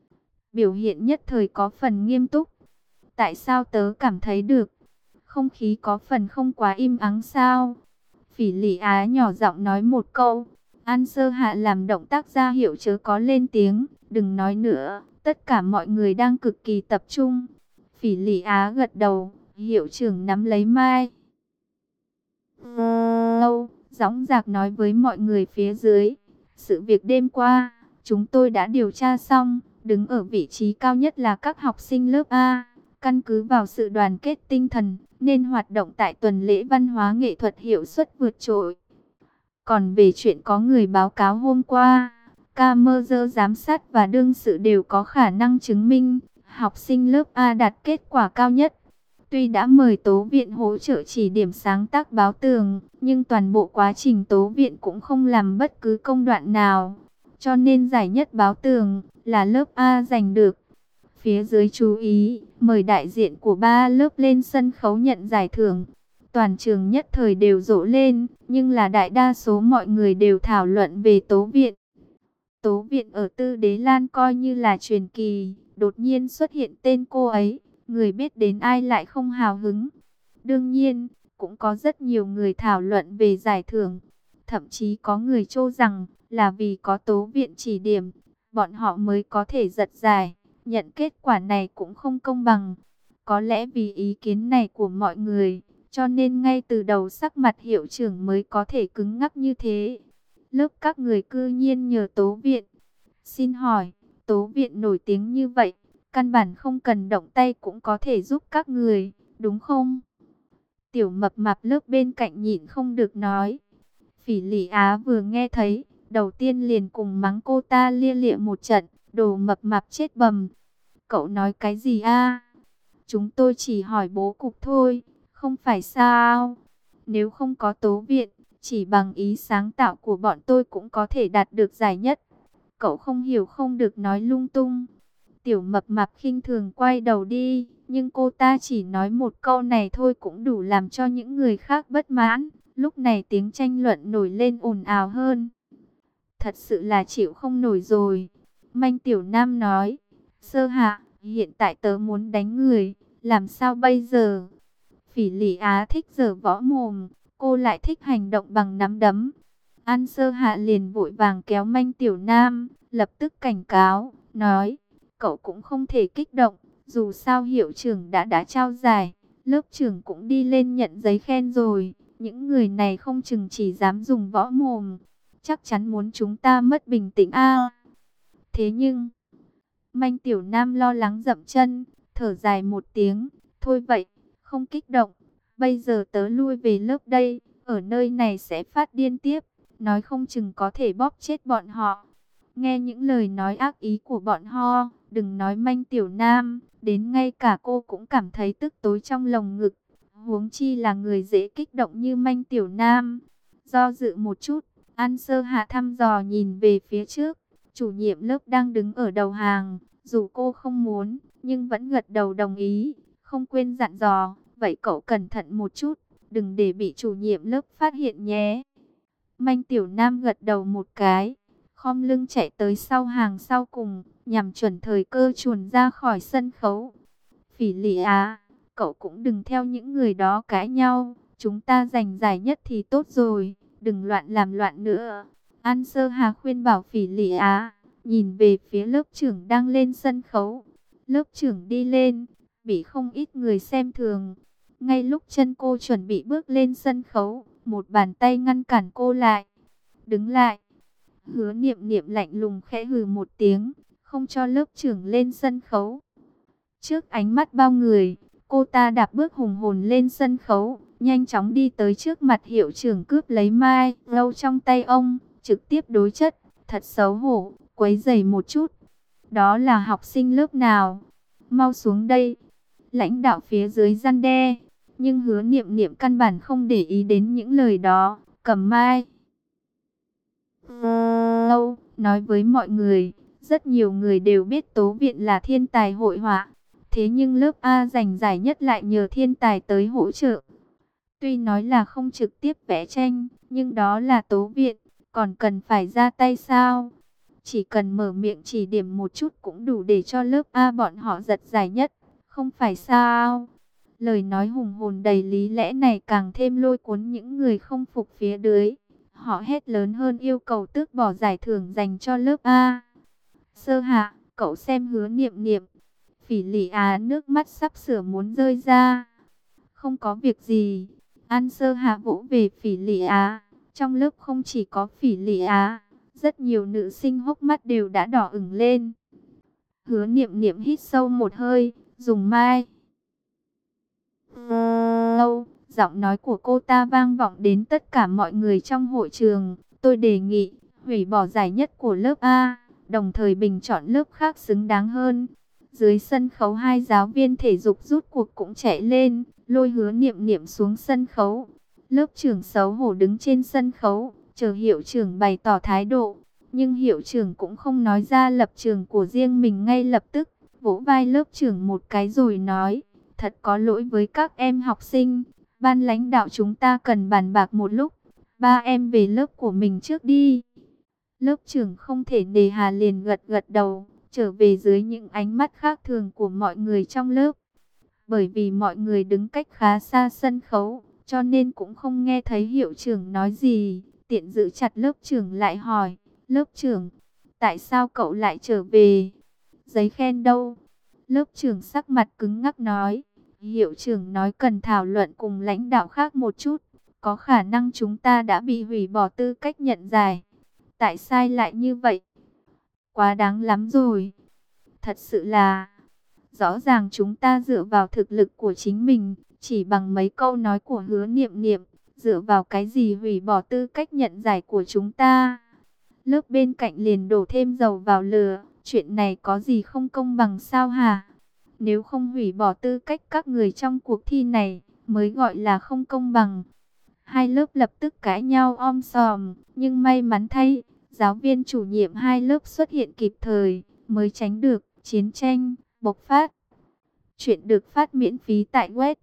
Biểu hiện nhất thời có phần nghiêm túc. Tại sao tớ cảm thấy được? Không khí có phần không quá im ắng sao? Phỉ Lị Á nhỏ giọng nói một câu. An Sơ Hạ làm động tác ra hiệu chớ có lên tiếng. Đừng nói nữa, tất cả mọi người đang cực kỳ tập trung. Phỉ Lị Á gật đầu, hiệu trưởng nắm lấy Mai Âu, dõng dạc nói với mọi người phía dưới. Sự việc đêm qua, chúng tôi đã điều tra xong, đứng ở vị trí cao nhất là các học sinh lớp A. Căn cứ vào sự đoàn kết tinh thần, nên hoạt động tại tuần lễ văn hóa nghệ thuật hiệu suất vượt trội. Còn về chuyện có người báo cáo hôm qua, camera giám sát và đương sự đều có khả năng chứng minh, học sinh lớp A đạt kết quả cao nhất. Tuy đã mời tố viện hỗ trợ chỉ điểm sáng tác báo tường, nhưng toàn bộ quá trình tố viện cũng không làm bất cứ công đoạn nào. Cho nên giải nhất báo tường là lớp A giành được. Phía dưới chú ý, mời đại diện của 3 lớp lên sân khấu nhận giải thưởng. Toàn trường nhất thời đều rộ lên, nhưng là đại đa số mọi người đều thảo luận về tố viện. Tố viện ở Tư Đế Lan coi như là truyền kỳ, đột nhiên xuất hiện tên cô ấy, người biết đến ai lại không hào hứng. Đương nhiên, cũng có rất nhiều người thảo luận về giải thưởng. Thậm chí có người cho rằng là vì có tố viện chỉ điểm, bọn họ mới có thể giật giải. Nhận kết quả này cũng không công bằng. Có lẽ vì ý kiến này của mọi người, cho nên ngay từ đầu sắc mặt hiệu trưởng mới có thể cứng ngắc như thế. Lớp các người cư nhiên nhờ tố viện. Xin hỏi, tố viện nổi tiếng như vậy, căn bản không cần động tay cũng có thể giúp các người, đúng không? Tiểu mập mạp lớp bên cạnh nhịn không được nói. Phỉ Lị Á vừa nghe thấy, đầu tiên liền cùng mắng cô ta lia lịa một trận, đồ mập mạp chết bầm. Cậu nói cái gì a? Chúng tôi chỉ hỏi bố cục thôi, không phải sao? Nếu không có tố viện, chỉ bằng ý sáng tạo của bọn tôi cũng có thể đạt được giải nhất. Cậu không hiểu không được nói lung tung. Tiểu mập mạp khinh thường quay đầu đi, nhưng cô ta chỉ nói một câu này thôi cũng đủ làm cho những người khác bất mãn. Lúc này tiếng tranh luận nổi lên ồn ào hơn. Thật sự là chịu không nổi rồi. Manh Tiểu Nam nói, Sơ Hạ, hiện tại tớ muốn đánh người, làm sao bây giờ? Phỉ Lị Á thích giở võ mồm, cô lại thích hành động bằng nắm đấm. An Sơ Hạ liền vội vàng kéo Manh Tiểu Nam, lập tức cảnh cáo, nói, cậu cũng không thể kích động, dù sao hiệu trưởng đã trao giải, lớp trưởng cũng đi lên nhận giấy khen rồi, những người này không chừng chỉ dám dùng võ mồm, chắc chắn muốn chúng ta mất bình tĩnh a. Thế nhưng, Manh Tiểu Nam lo lắng dậm chân, thở dài một tiếng, thôi vậy, không kích động, bây giờ tớ lui về lớp đây, ở nơi này sẽ phát điên tiếp, nói không chừng có thể bóp chết bọn họ. Nghe những lời nói ác ý của bọn họ, đừng nói Manh Tiểu Nam, đến ngay cả cô cũng cảm thấy tức tối trong lồng ngực, huống chi là người dễ kích động như Manh Tiểu Nam. Do dự một chút, An Sơ Hạ thăm dò nhìn về phía trước, chủ nhiệm lớp đang đứng ở đầu hàng, dù cô không muốn, nhưng vẫn gật đầu đồng ý, không quên dặn dò, vậy cậu cẩn thận một chút, đừng để bị chủ nhiệm lớp phát hiện nhé. Manh Tiểu Nam gật đầu một cái, khom lưng chạy tới sau hàng sau cùng, nhằm chuẩn thời cơ chuồn ra khỏi sân khấu. Phỉ Lị Á, cậu cũng đừng theo những người đó cãi nhau, chúng ta giành giải nhất thì tốt rồi, đừng loạn làm loạn nữa. An Sơ Hà khuyên bảo Phỉ Lị Á, nhìn về phía lớp trưởng đang lên sân khấu. Lớp trưởng đi lên, bị không ít người xem thường. Ngay lúc chân cô chuẩn bị bước lên sân khấu, một bàn tay ngăn cản cô lại. Đứng lại. Hứa Niệm Niệm lạnh lùng khẽ hừ một tiếng, không cho lớp trưởng lên sân khấu. Trước ánh mắt bao người, cô ta đạp bước hùng hồn lên sân khấu, nhanh chóng đi tới trước mặt hiệu trưởng cướp lấy Mai Âu trong tay ông, trực tiếp đối chất, thật xấu hổ, quấy rầy một chút. Đó là học sinh lớp nào? Mau xuống đây. Lãnh đạo phía dưới răn đe, nhưng Hứa Niệm Niệm căn bản không để ý đến những lời đó, cầm Mai Âu nói với mọi người, rất nhiều người đều biết Tố Viện là thiên tài hội họa, thế nhưng lớp A giành giải nhất lại nhờ thiên tài tới hỗ trợ. Tuy nói là không trực tiếp vẽ tranh, nhưng đó là Tố Viện, còn cần phải ra tay sao? Chỉ cần mở miệng chỉ điểm một chút cũng đủ để cho lớp A bọn họ giật giải nhất, không phải sao? Lời nói hùng hồn đầy lý lẽ này càng thêm lôi cuốn những người không phục phía dưới. Họ hét lớn hơn yêu cầu tước bỏ giải thưởng dành cho lớp A. Sơ Hạ, cậu xem Hứa Niệm Niệm. Phỉ Lị Á nước mắt sắp sửa muốn rơi ra. Không có việc gì. An Sơ Hạ vỗ về Phỉ Lị Á. Trong lớp không chỉ có Phỉ Lị Á, rất nhiều nữ sinh hốc mắt đều đã đỏ ửng lên. Hứa Niệm Niệm hít sâu một hơi, dùng mai. Giọng nói của cô ta vang vọng đến tất cả mọi người trong hội trường. Tôi đề nghị hủy bỏ giải nhất của lớp A, đồng thời bình chọn lớp khác xứng đáng hơn. Dưới sân khấu, hai giáo viên thể dục rút cuộc cũng chạy lên, lôi Hứa Niệm Niệm xuống sân khấu. Lớp trưởng xấu hổ đứng trên sân khấu, chờ hiệu trưởng bày tỏ thái độ. Nhưng hiệu trưởng cũng không nói ra lập trường của riêng mình ngay lập tức, vỗ vai lớp trưởng một cái rồi nói: thật có lỗi với các em học sinh, ban lãnh đạo chúng ta cần bàn bạc một lúc, ba em về lớp của mình trước đi. Lớp trưởng không thể nề hà liền gật gật đầu, trở về dưới những ánh mắt khác thường của mọi người trong lớp. Bởi vì mọi người đứng cách khá xa sân khấu, cho nên cũng không nghe thấy hiệu trưởng nói gì. Tiện giữ chặt lớp trưởng lại hỏi: lớp trưởng, tại sao cậu lại trở về? Giấy khen đâu? Lớp trưởng sắc mặt cứng ngắc nói: hiệu trưởng nói cần thảo luận cùng lãnh đạo khác một chút. Có khả năng chúng ta đã bị hủy bỏ tư cách nhận giải. Tại sao lại như vậy? Quá đáng lắm rồi. Thật sự là, rõ ràng chúng ta dựa vào thực lực của chính mình, chỉ bằng mấy câu nói của Hứa Niệm Niệm, dựa vào cái gì hủy bỏ tư cách nhận giải của chúng ta? Lớp bên cạnh liền đổ thêm dầu vào lửa, chuyện này có gì không công bằng sao hả? Nếu không hủy bỏ tư cách các người trong cuộc thi này, mới gọi là không công bằng. Hai lớp lập tức cãi nhau om sòm, nhưng may mắn thay, giáo viên chủ nhiệm hai lớp xuất hiện kịp thời, mới tránh được chiến tranh bộc phát. Chuyện được phát miễn phí tại web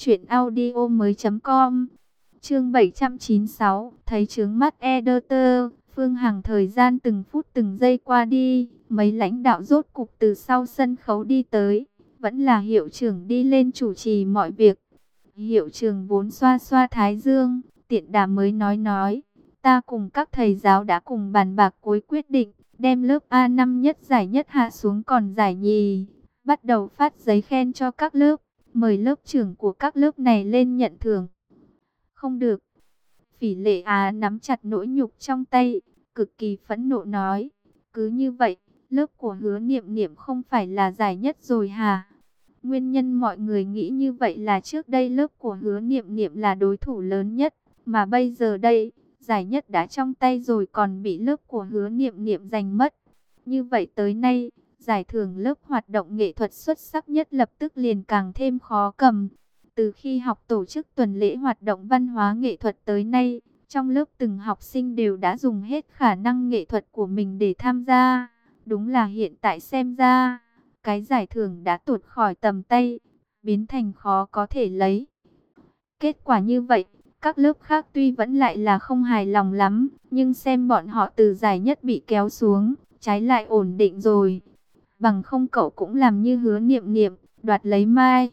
truyệnaudiomoi.com. Chương 796, thấy chướng mắt editor. Phương Hằng, thời gian từng phút từng giây qua đi, mấy lãnh đạo rốt cục từ sau sân khấu đi tới, vẫn là hiệu trưởng đi lên chủ trì mọi việc. Hiệu trưởng vốn xoa xoa thái dương, tiện đà mới nói, ta cùng các thầy giáo đã cùng bàn bạc cuối quyết định, đem lớp A5 nhất giải nhất hạ xuống còn giải nhì, bắt đầu phát giấy khen cho các lớp, mời lớp trưởng của các lớp này lên nhận thưởng. Không được. Phỉ Lệ Á nắm chặt nỗi nhục trong tay, cực kỳ phẫn nộ nói, cứ như vậy, lớp của Hứa Niệm Niệm không phải là giải nhất rồi hả? Nguyên nhân mọi người nghĩ như vậy là trước đây lớp của Hứa Niệm Niệm là đối thủ lớn nhất, mà bây giờ đây, giải nhất đã trong tay rồi còn bị lớp của Hứa Niệm Niệm giành mất. Như vậy tới nay, giải thưởng lớp hoạt động nghệ thuật xuất sắc nhất lập tức liền càng thêm khó cầm. Từ khi học tổ chức tuần lễ hoạt động văn hóa nghệ thuật tới nay, trong lớp từng học sinh đều đã dùng hết khả năng nghệ thuật của mình để tham gia. Đúng là hiện tại xem ra, cái giải thưởng đã tuột khỏi tầm tay, biến thành khó có thể lấy. Kết quả như vậy, các lớp khác tuy vẫn lại là không hài lòng lắm, nhưng xem bọn họ từ giải nhất bị kéo xuống, trái lại ổn định rồi. Bằng không cậu cũng làm như Hứa Niệm Niệm, đoạt lấy mai.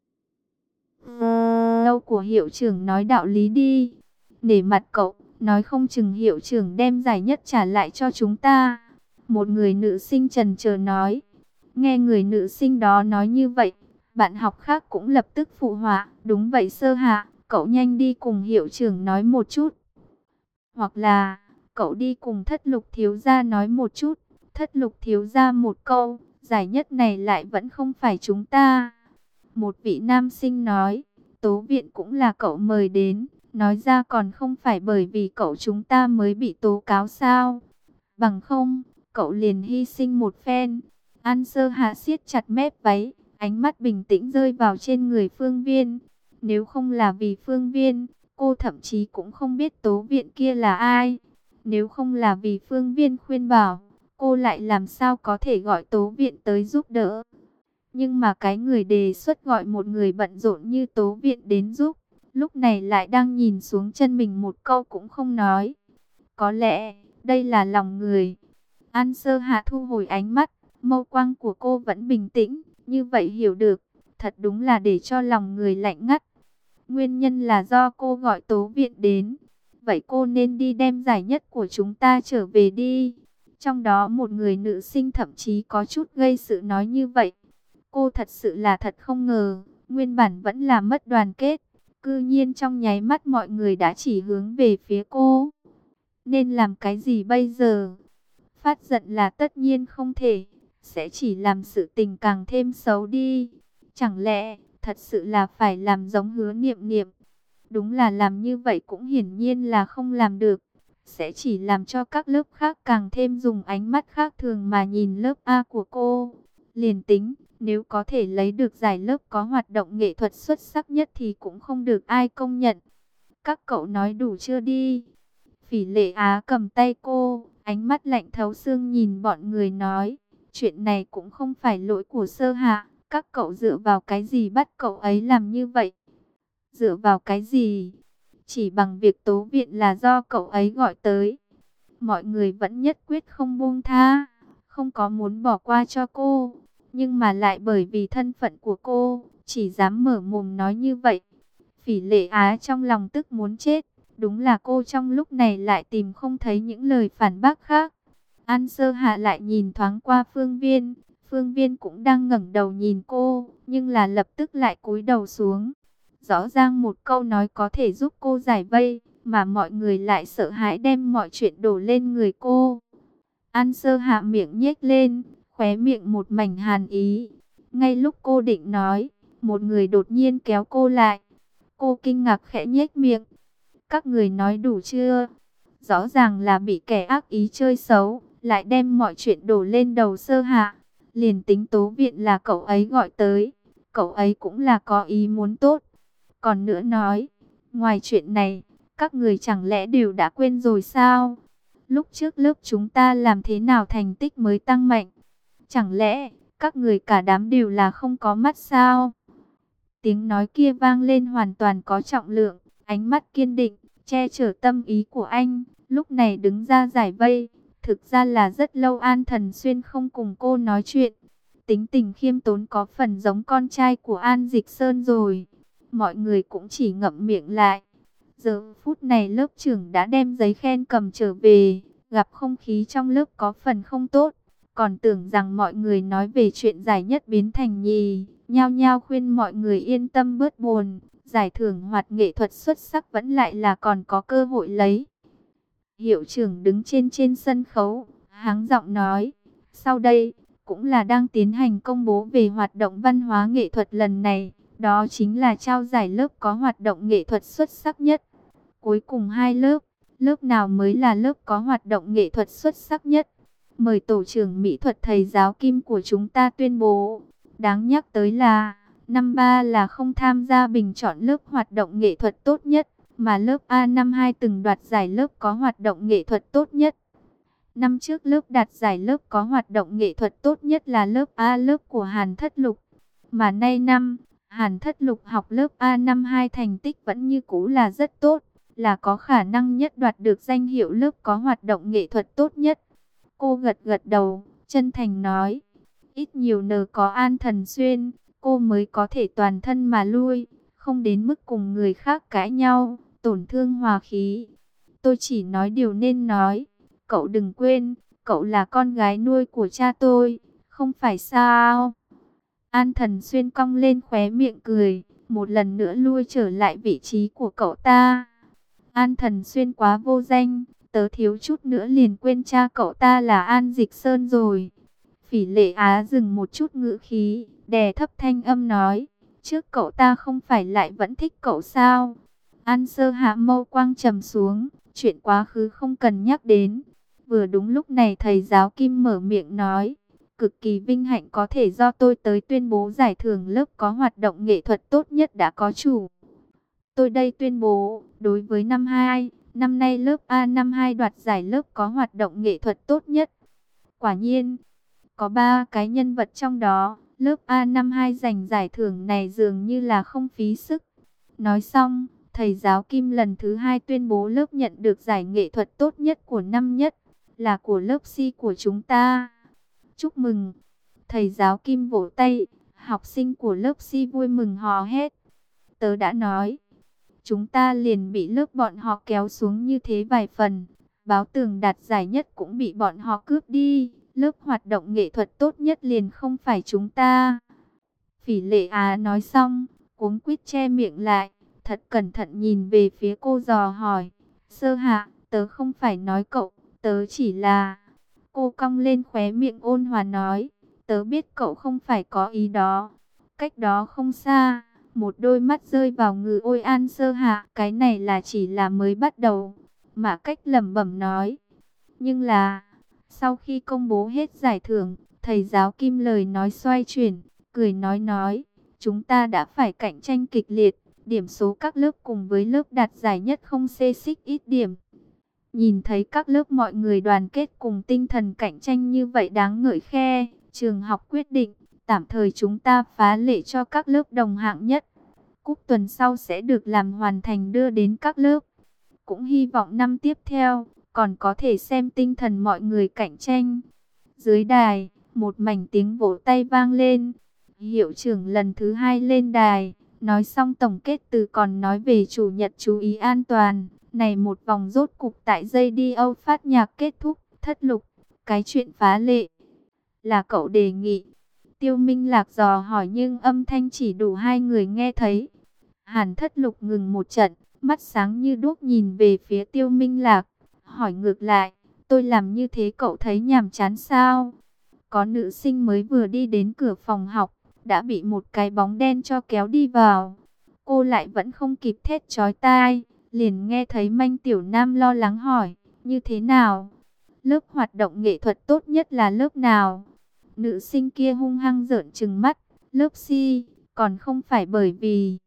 Lâu của hiệu trưởng nói đạo lý đi. Nể mặt cậu, nói không chừng hiệu trưởng đem giải nhất trả lại cho chúng ta. Một người nữ sinh trần chờ nói. Nghe người nữ sinh đó nói như vậy, bạn học khác cũng lập tức phụ họa. Đúng vậy Sơ Hạ, cậu nhanh đi cùng hiệu trưởng nói một chút. Hoặc là, cậu đi cùng Thất Lục thiếu gia nói một chút. Thất Lục thiếu gia một câu, giải nhất này lại vẫn không phải chúng ta. Một vị nam sinh nói, Tố Viện cũng là cậu mời đến, nói ra còn không phải bởi vì cậu chúng ta mới bị tố cáo sao. Bằng không, cậu liền hy sinh một phen. An Sơ Hạ siết chặt mép váy, ánh mắt bình tĩnh rơi vào trên người Phương Viên. Nếu không là vì Phương Viên, cô thậm chí cũng không biết Tố Viện kia là ai. Nếu không là vì Phương Viên khuyên bảo, cô lại làm sao có thể gọi Tố Viện tới giúp đỡ. Nhưng mà cái người đề xuất gọi một người bận rộn như Tố Viện đến giúp, lúc này lại đang nhìn xuống chân mình một câu cũng không nói. Có lẽ, đây là lòng người. An Sơ Hạ thu hồi ánh mắt, mâu quang của cô vẫn bình tĩnh, như vậy hiểu được, thật đúng là để cho lòng người lạnh ngắt. Nguyên nhân là do cô gọi Tố Viện đến, vậy cô nên đi đem giải nhất của chúng ta trở về đi. Trong đó một người nữ sinh thậm chí có chút gây sự nói như vậy. Cô thật sự là thật không ngờ, nguyên bản vẫn là mất đoàn kết, cư nhiên trong nháy mắt mọi người đã chỉ hướng về phía cô. Nên làm cái gì bây giờ? Phát giận là tất nhiên không thể, sẽ chỉ làm sự tình càng thêm xấu đi. Chẳng lẽ thật sự là phải làm giống Hứa Niệm Niệm? Đúng là làm như vậy cũng hiển nhiên là không làm được, sẽ chỉ làm cho các lớp khác càng thêm dùng ánh mắt khác thường mà nhìn lớp A của cô. Liền tính, nếu có thể lấy được giải lớp có hoạt động nghệ thuật xuất sắc nhất thì cũng không được ai công nhận. Các cậu nói đủ chưa đi? Phỉ Lệ Á cầm tay cô, ánh mắt lạnh thấu xương nhìn bọn người nói, chuyện này cũng không phải lỗi của Sơ Hạ, các cậu dựa vào cái gì bắt cậu ấy làm như vậy? Dựa vào cái gì? Chỉ bằng việc tố viện là do cậu ấy gọi tới. Mọi người vẫn nhất quyết không buông tha, không có muốn bỏ qua cho cô, nhưng mà lại bởi vì thân phận của cô, chỉ dám mở mồm nói như vậy. Phỉ Lệ Á trong lòng tức muốn chết, đúng là cô trong lúc này lại tìm không thấy những lời phản bác khác. An Sơ Hạ lại nhìn thoáng qua Phương Viên, Phương Viên cũng đang ngẩng đầu nhìn cô, nhưng là lập tức lại cúi đầu xuống. Rõ ràng một câu nói có thể giúp cô giải vây, mà mọi người lại sợ hãi đem mọi chuyện đổ lên người cô. An Sơ Hạ miệng nhếch lên, khóe miệng một mảnh hàn ý. Ngay lúc cô định nói, một người đột nhiên kéo cô lại. Cô kinh ngạc khẽ nhếch miệng. Các người nói đủ chưa? Rõ ràng là bị kẻ ác ý chơi xấu, lại đem mọi chuyện đổ lên đầu Sơ Hạ. Liền tính tố viện là cậu ấy gọi tới, cậu ấy cũng là có ý muốn tốt. Còn nữa nói, ngoài chuyện này, các người chẳng lẽ đều đã quên rồi sao? Lúc trước lớp chúng ta làm thế nào thành tích mới tăng mạnh? Chẳng lẽ các người cả đám đều là không có mắt sao? Tiếng nói kia vang lên hoàn toàn có trọng lượng, ánh mắt kiên định, che chở tâm ý của anh. Lúc này đứng ra giải vây, thực ra là rất lâu An Thần Xuyên không cùng cô nói chuyện. Tính tình khiêm tốn có phần giống con trai của An Dịch Sơn rồi. Mọi người cũng chỉ ngậm miệng lại. Giờ phút này lớp trưởng đã đem giấy khen cầm trở về, gặp không khí trong lớp có phần không tốt. Còn tưởng rằng mọi người nói về chuyện giải nhất biến thành nhì, nhao nhao khuyên mọi người yên tâm bớt buồn. Giải thưởng hoạt nghệ thuật xuất sắc vẫn lại là còn có cơ hội lấy. Hiệu trưởng đứng trên sân khấu, háng giọng nói, sau đây, cũng là đang tiến hành công bố về hoạt động văn hóa nghệ thuật lần này. Đó chính là trao giải lớp có hoạt động nghệ thuật xuất sắc nhất. Cuối cùng hai lớp, lớp nào mới là lớp có hoạt động nghệ thuật xuất sắc nhất? Mời tổ trưởng mỹ thuật thầy giáo Kim của chúng ta tuyên bố. Đáng nhắc tới là, năm 3 là không tham gia bình chọn lớp hoạt động nghệ thuật tốt nhất, mà lớp A năm 2 từng đoạt giải lớp có hoạt động nghệ thuật tốt nhất. Năm trước lớp đạt giải lớp có hoạt động nghệ thuật tốt nhất là lớp A, lớp của Hàn Thất Lục. Mà nay năm, Hàn Thất Lục học lớp A năm 2 thành tích vẫn như cũ là rất tốt, là có khả năng nhất đoạt được danh hiệu lớp có hoạt động nghệ thuật tốt nhất. Cô gật gật đầu, chân thành nói, ít nhiều nhờ có An Thần Xuyên, cô mới có thể toàn thân mà lui, không đến mức cùng người khác cãi nhau, tổn thương hòa khí. Tôi chỉ nói điều nên nói, cậu đừng quên, cậu là con gái nuôi của cha tôi, không phải sao? An Thần Xuyên cong lên khóe miệng cười, một lần nữa lui trở lại vị trí của cậu ta. An Thần Xuyên quá vô danh, tớ thiếu chút nữa liền quên cha cậu ta là An Dịch Sơn rồi. Phỉ Lệ Á dừng một chút ngữ khí, đè thấp thanh âm nói, trước cậu ta không phải lại vẫn thích cậu sao? An Sơ Hạ mâu quang trầm xuống, chuyện quá khứ không cần nhắc đến. Vừa đúng lúc này thầy giáo Kim mở miệng nói, cực kỳ vinh hạnh có thể do tôi tới tuyên bố giải thưởng lớp có hoạt động nghệ thuật tốt nhất đã có chủ. Tôi đây tuyên bố, đối với năm 2, năm nay lớp A năm 2 đoạt giải lớp có hoạt động nghệ thuật tốt nhất. Quả nhiên, có 3 cái nhân vật trong đó, lớp A năm 2 giành giải thưởng này dường như là không phí sức. Nói xong, thầy giáo Kim lần thứ 2 tuyên bố lớp nhận được giải nghệ thuật tốt nhất của năm nhất, là của lớp C của chúng ta. Chúc mừng! Thầy giáo Kim vỗ tay, học sinh của lớp C vui mừng hò hét. Tớ đã nói, chúng ta liền bị lớp bọn họ kéo xuống như thế vài phần. Báo Tường đạt giải nhất cũng bị bọn họ cướp đi. Lớp hoạt động nghệ thuật tốt nhất liền không phải chúng ta. Phỉ Lệ Á nói xong, cuống quýt che miệng lại, thật cẩn thận nhìn về phía cô dò hỏi. Sơ Hạ, tớ không phải nói cậu, tớ chỉ là... Cô cong lên khóe miệng ôn hòa nói, tớ biết cậu không phải có ý đó. Cách đó không xa, một đôi mắt rơi vào Ngự Ôi An Sơ Hạ. Cái này là chỉ là mới bắt đầu. Mà Cách lẩm bẩm nói. Nhưng là, sau khi công bố hết giải thưởng, thầy giáo Kim lời nói xoay chuyển, cười nói, chúng ta đã phải cạnh tranh kịch liệt, điểm số các lớp cùng với lớp đạt giải nhất không xê xích ít điểm. Nhìn thấy các lớp mọi người đoàn kết cùng tinh thần cạnh tranh như vậy đáng ngợi khe, trường học quyết định, tạm thời chúng ta phá lệ cho các lớp đồng hạng nhất. Cúp tuần sau sẽ được làm hoàn thành đưa đến các lớp. Cũng hy vọng năm tiếp theo, còn có thể xem tinh thần mọi người cạnh tranh. Dưới đài, một mảnh tiếng vỗ tay vang lên. Hiệu trưởng lần thứ 2 lên đài, nói xong tổng kết từ còn nói về chủ nhật chú ý an toàn. Này một vòng rốt cục tại giây đi Âu phát nhạc kết thúc, Thất Lục, cái chuyện phá lệ là cậu đề nghị. Tiêu Minh Lạc dò hỏi nhưng âm thanh chỉ đủ hai người nghe thấy. Hàn Thất Lục ngừng một trận, mắt sáng như đuốc nhìn về phía Tiêu Minh Lạc, hỏi ngược lại, tôi làm như thế cậu thấy nhàm chán sao? Có nữ sinh mới vừa đi đến cửa phòng học, đã bị một cái bóng đen cho kéo đi vào. Cô lại vẫn không kịp thét chói tai, liền nghe thấy Manh Tiểu Nam lo lắng hỏi, như thế nào? Lớp hoạt động nghệ thuật tốt nhất là lớp nào? Nữ sinh kia hung hăng trợn trừng mắt, lớp Si, còn không phải bởi vì...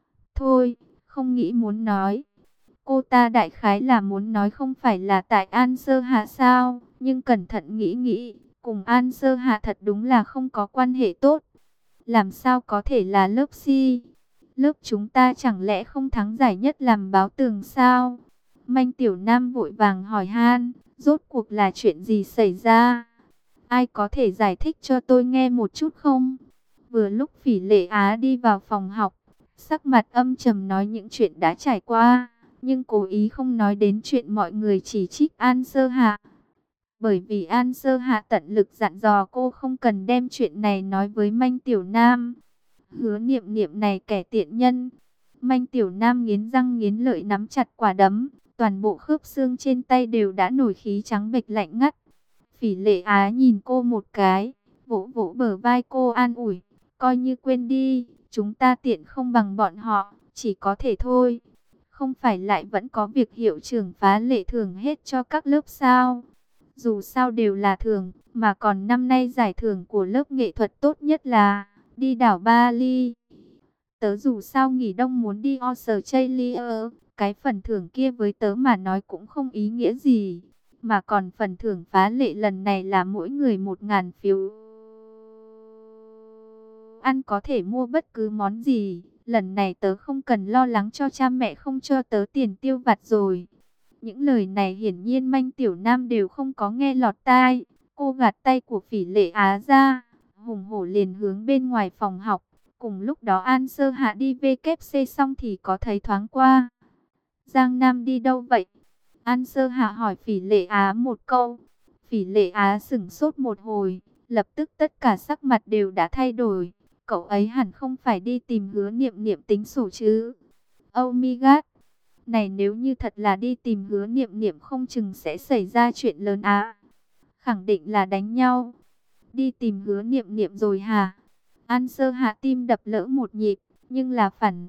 Thôi, không nghĩ muốn nói. Cô ta đại khái là muốn nói không phải là tại An Sơ Hạ sao, nhưng cẩn thận nghĩ, cùng An Sơ Hạ thật đúng là không có quan hệ tốt. Làm sao có thể là lớp Si? Lớp chúng ta chẳng lẽ không thắng giải nhất làm báo tường sao? Manh Tiểu Nam vội vàng hỏi han, rốt cuộc là chuyện gì xảy ra? Ai có thể giải thích cho tôi nghe một chút không? Vừa lúc Phỉ Lệ Á đi vào phòng học, sắc mặt âm trầm nói những chuyện đã trải qua, nhưng cố ý không nói đến chuyện mọi người chỉ trích An Sơ Hạ. Bởi vì An Sơ Hạ tận lực dặn dò cô không cần đem chuyện này nói với Manh Tiểu Nam. Hứa Niệm Niệm này kẻ tiện nhân. Manh Tiểu Nam nghiến răng nghiến lợi nắm chặt quả đấm, toàn bộ khớp xương trên tay đều đã nổi khí trắng bệch lạnh ngắt. Phỉ Lệ Á nhìn cô một cái, vỗ vỗ bờ vai cô an ủi, coi như quên đi, chúng ta tiện không bằng bọn họ, chỉ có thể thôi. Không phải lại vẫn có việc hiệu trưởng phá lệ thưởng hết cho các lớp sao? Dù sao đều là thưởng, mà còn năm nay giải thưởng của lớp nghệ thuật tốt nhất là đi đảo Bali. Tớ dù sao nghỉ đông muốn đi Australia, cái phần thưởng kia với tớ mà nói cũng không ý nghĩa gì. Mà còn phần thưởng phá lệ lần này là mỗi người 1.000 phiếu. Ăn có thể mua bất cứ món gì. Lần này tớ không cần lo lắng cho cha mẹ không cho tớ tiền tiêu vặt rồi. Những lời này hiển nhiên Manh Tiểu Nam đều không có nghe lọt tai. Cô gạt tay của Phỉ Lệ Á ra, hùng hổ liền hướng bên ngoài phòng học. Cùng lúc đó An Sơ Hạ đi WC xong thì có thấy thoáng qua. Giang Nam đi đâu vậy? An Sơ Hạ hỏi Phỉ Lệ Á một câu. Phỉ Lệ Á sửng sốt một hồi, lập tức tất cả sắc mặt đều đã thay đổi. Cậu ấy hẳn không phải đi tìm Hứa Niệm Niệm tính sổ chứ? Oh my god! Này nếu như thật là đi tìm Hứa Niệm Niệm không chừng sẽ xảy ra chuyện lớn á. Khẳng định là đánh nhau. Đi tìm Hứa Niệm Niệm rồi hả? An Sơ Hạ tim đập lỡ một nhịp, nhưng là phản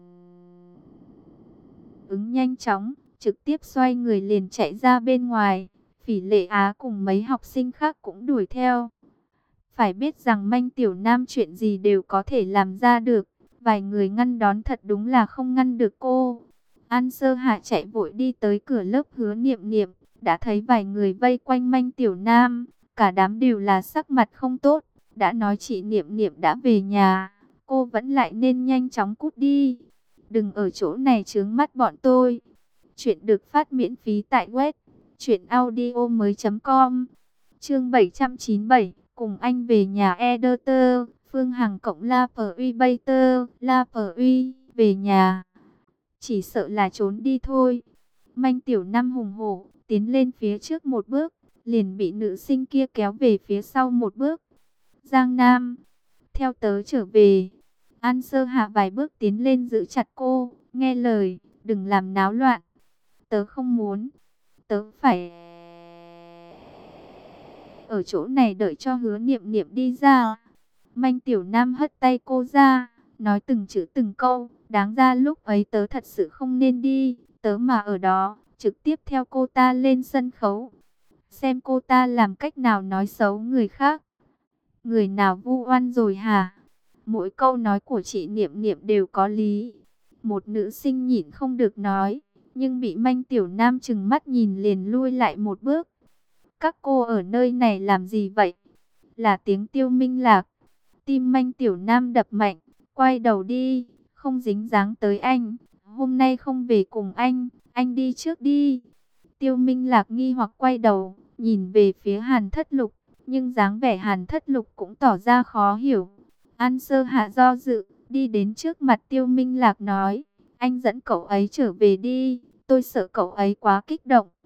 ứng nhanh chóng, trực tiếp xoay người liền chạy ra bên ngoài. Phỉ Lệ Á cùng mấy học sinh khác cũng đuổi theo. Phải biết rằng Manh Tiểu Nam chuyện gì đều có thể làm ra được. Vài người ngăn đón thật đúng là không ngăn được cô. An Sơ Hạ chạy vội đi tới cửa lớp Hứa Niệm Niệm, đã thấy vài người vây quanh Manh Tiểu Nam, cả đám đều là sắc mặt không tốt. Đã nói chị Niệm Niệm đã về nhà, cô vẫn lại nên nhanh chóng cút đi. Đừng ở chỗ này chướng mắt bọn tôi. Chuyện được phát miễn phí tại web truyệnaudiomoi.com. Chương 797, cùng anh về nhà editor, Phương Hằng cộng La Phở Uy Bater, La Phở Uy về nhà. Chỉ sợ là trốn đi thôi. Manh Tiểu Nam hùng hổ tiến lên phía trước một bước, liền bị nữ sinh kia kéo về phía sau một bước. Giang Nam, theo tớ trở về. An Sơ Hạ vài bước tiến lên giữ chặt cô, nghe lời, đừng làm náo loạn. Tớ không muốn, tớ phải ở chỗ này đợi cho Hứa Niệm Niệm đi ra. Manh Tiểu Nam hất tay cô ra, nói từng chữ từng câu, đáng ra lúc ấy tớ thật sự không nên đi, tớ mà ở đó, trực tiếp theo cô ta lên sân khấu. Xem cô ta làm cách nào nói xấu người khác, người nào vu oan rồi hả? Mỗi câu nói của chị Niệm Niệm đều có lý. Một nữ sinh nhịn không được nói, nhưng bị Manh Tiểu Nam trừng mắt nhìn liền lui lại một bước. Các cô ở nơi này làm gì vậy? Là tiếng Tiêu Minh Lạc. Tim Manh Tiểu Nam đập mạnh, quay đầu đi, không dính dáng tới anh. Hôm nay không về cùng anh đi trước đi. Tiêu Minh Lạc nghi hoặc quay đầu, nhìn về phía Hàn Thất Lục, nhưng dáng vẻ Hàn Thất Lục cũng tỏ ra khó hiểu. An Sơ Hạ do dự, đi đến trước mặt Tiêu Minh Lạc nói, anh dẫn cậu ấy trở về đi, tôi sợ cậu ấy quá kích động.